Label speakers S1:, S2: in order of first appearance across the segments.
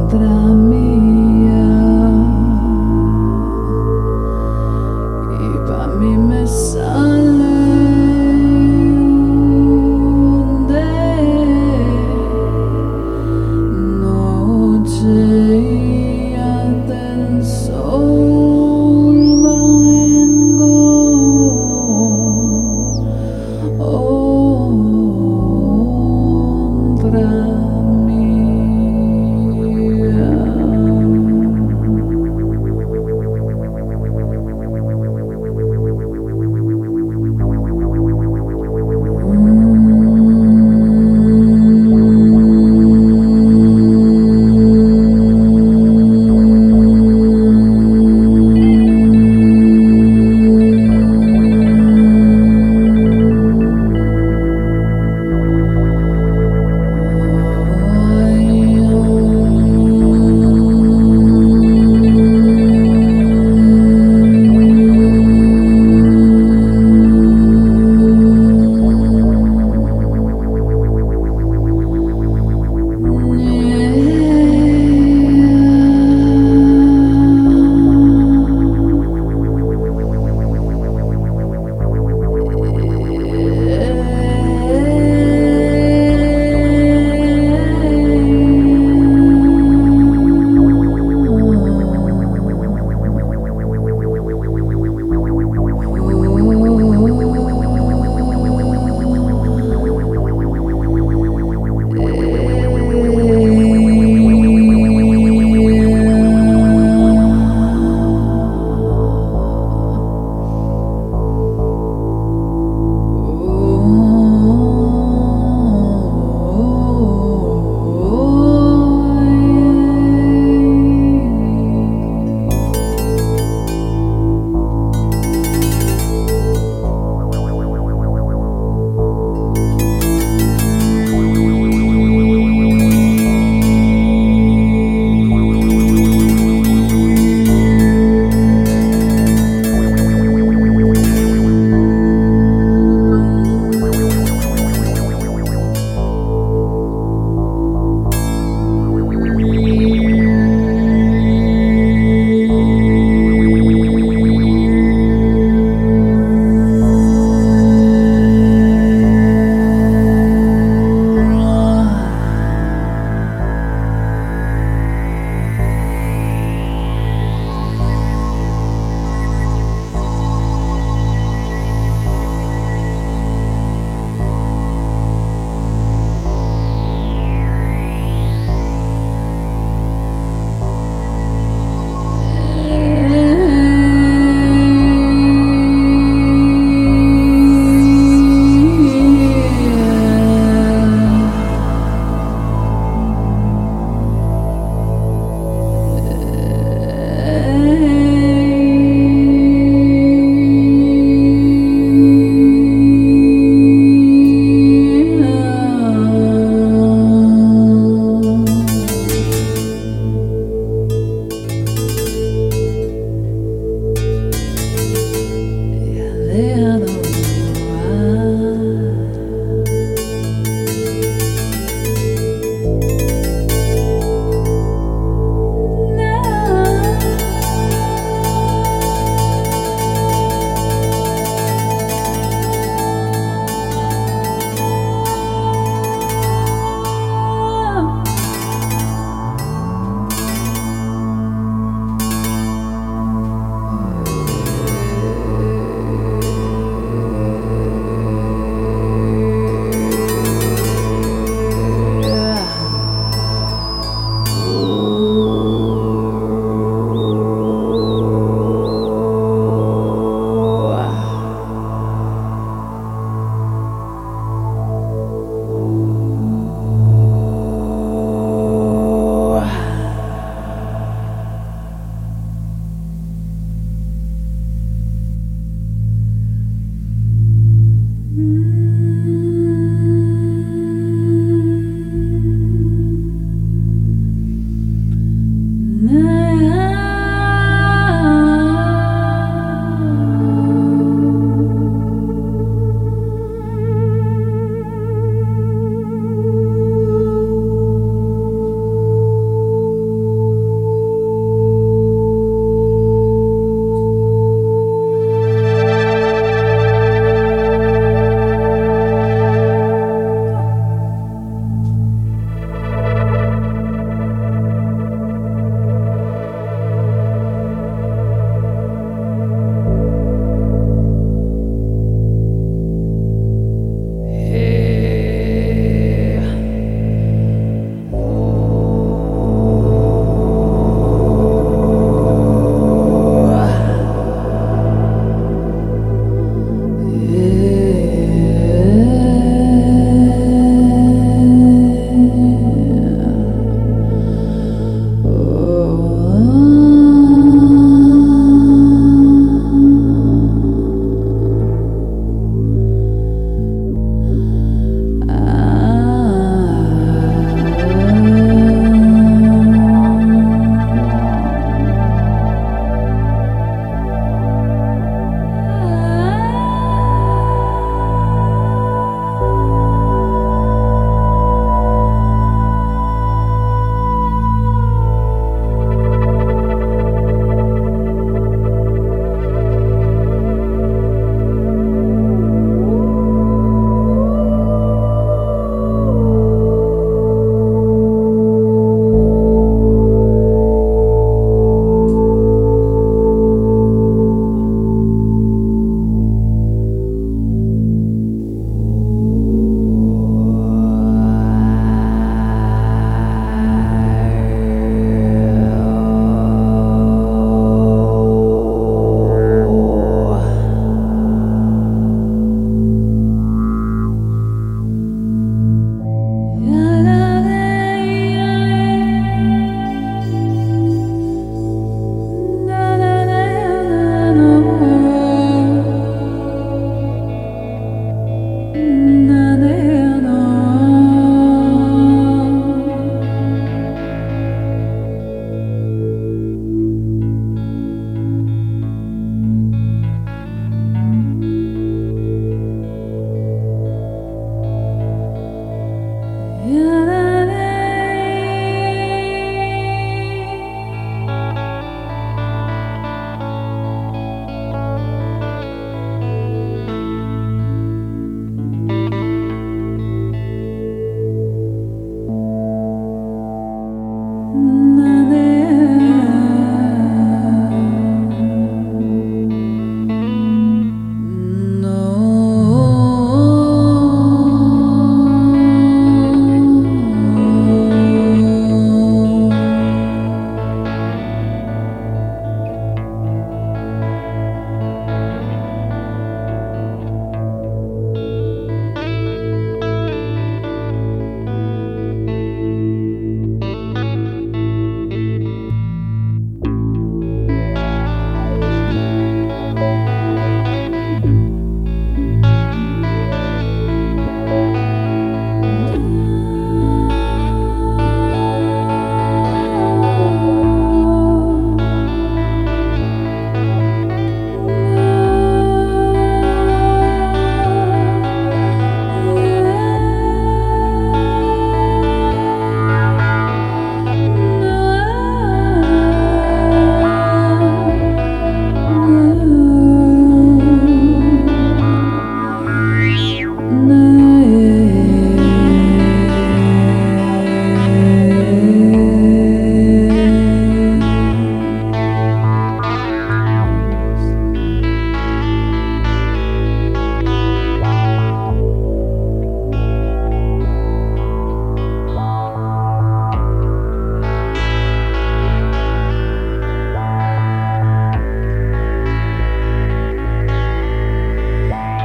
S1: mía, y pa' mí me sale noche y del sol vengo otra mía.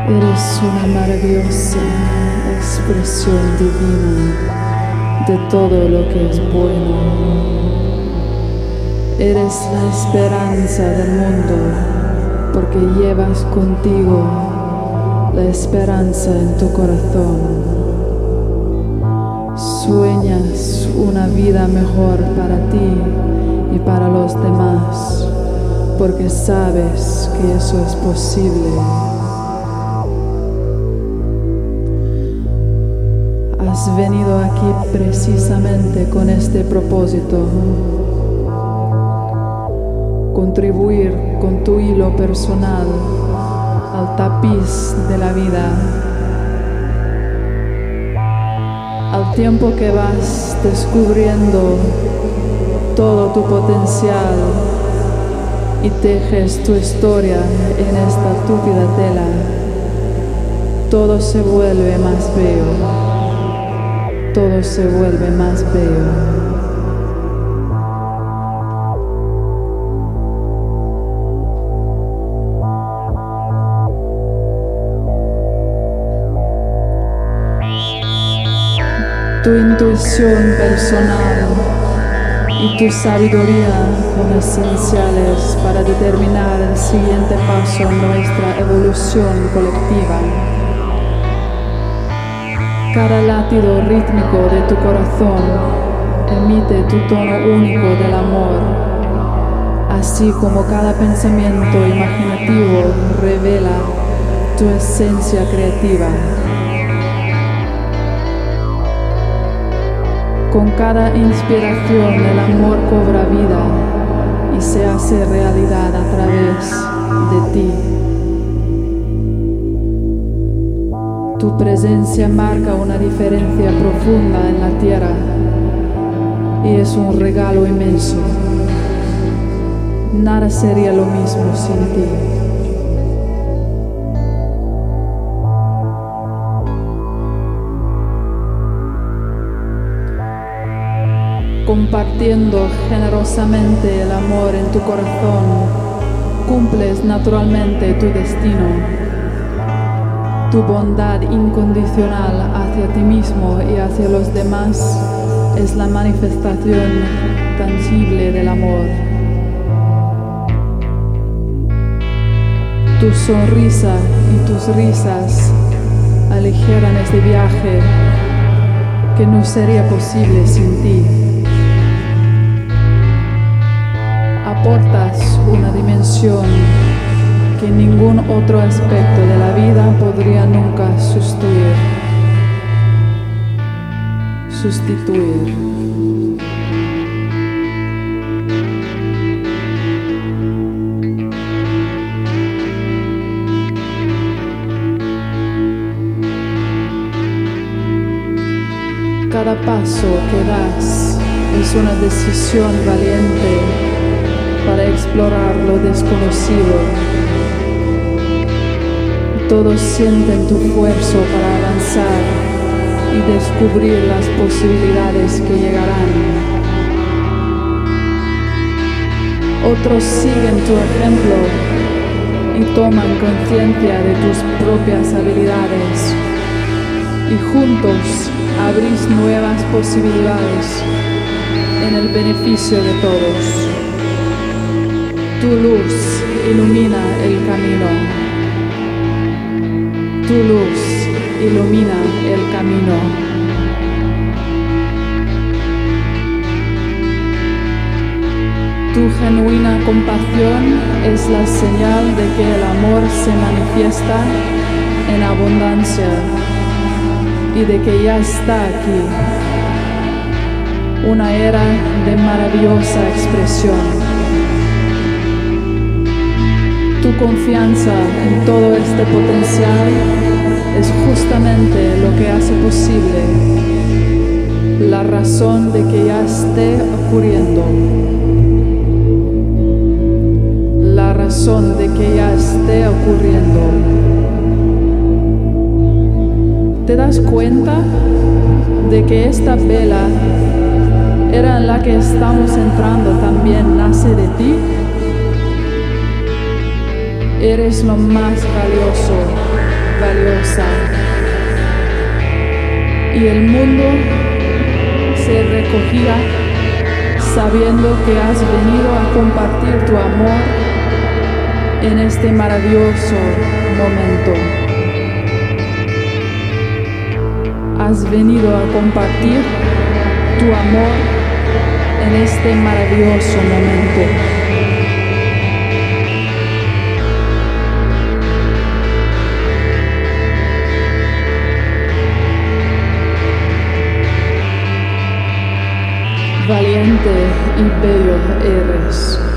S1: Eres una maravillosa expresión divina de todo lo que es bueno. Eres la esperanza del mundo porque llevas contigo la esperanza en tu corazón. Sueñas una vida mejor para ti y para los demás porque sabes que eso es posible. Has venido aquí precisamente con este propósito: contribuir con tu hilo personal al tapiz de la vida. Al tiempo que vas descubriendo todo tu potencial y tejes tu historia en esta túpida tela, todo se vuelve más bello. Todo se vuelve más bello. Tu intuición personal y tu sabiduría son esenciales para determinar el siguiente paso en nuestra evolución colectiva. Cada latido rítmico de tu corazón emite tu tono único del amor, así como cada pensamiento imaginativo revela tu esencia creativa. Con cada inspiración el amor cobra vida y se hace realidad a través de ti. Tu presencia marca una diferencia profunda en la tierra y es un regalo inmenso. Nada sería lo mismo sin ti. Compartiendo generosamente el amor en tu corazón, cumples naturalmente tu destino. Tu bondad incondicional hacia ti mismo y hacia los demás es la manifestación tangible del amor. Tu sonrisa y tus risas aligeran este viaje que no sería posible sin ti. Aportas una dimensión que ningún otro aspecto de la vida podría nunca sustituir. Cada paso que das es una decisión valiente para explorar lo desconocido. Todos sienten tu esfuerzo para avanzar y descubrir las posibilidades que llegarán. Otros siguen tu ejemplo y toman conciencia de tus propias habilidades y juntos abrís nuevas posibilidades en el beneficio de todos. Tu luz ilumina el camino. Tu luz ilumina el camino. Tu genuina compasión es la señal de que el amor se manifiesta en abundancia y de que ya está aquí. Una era de maravillosa expresión. Tu confianza en todo este potencial es justamente lo que hace posible la razón de que ya esté ocurriendo. La razón de que ya esté ocurriendo. ¿Te das cuenta de que esta vela era en la que estamos entrando también nace de ti? Eres lo más valioso valiosa. Y el mundo se recogía sabiendo que has venido a compartir tu amor en este maravilloso momento. Has venido a compartir tu amor en este maravilloso momento. Valiente y bello eres.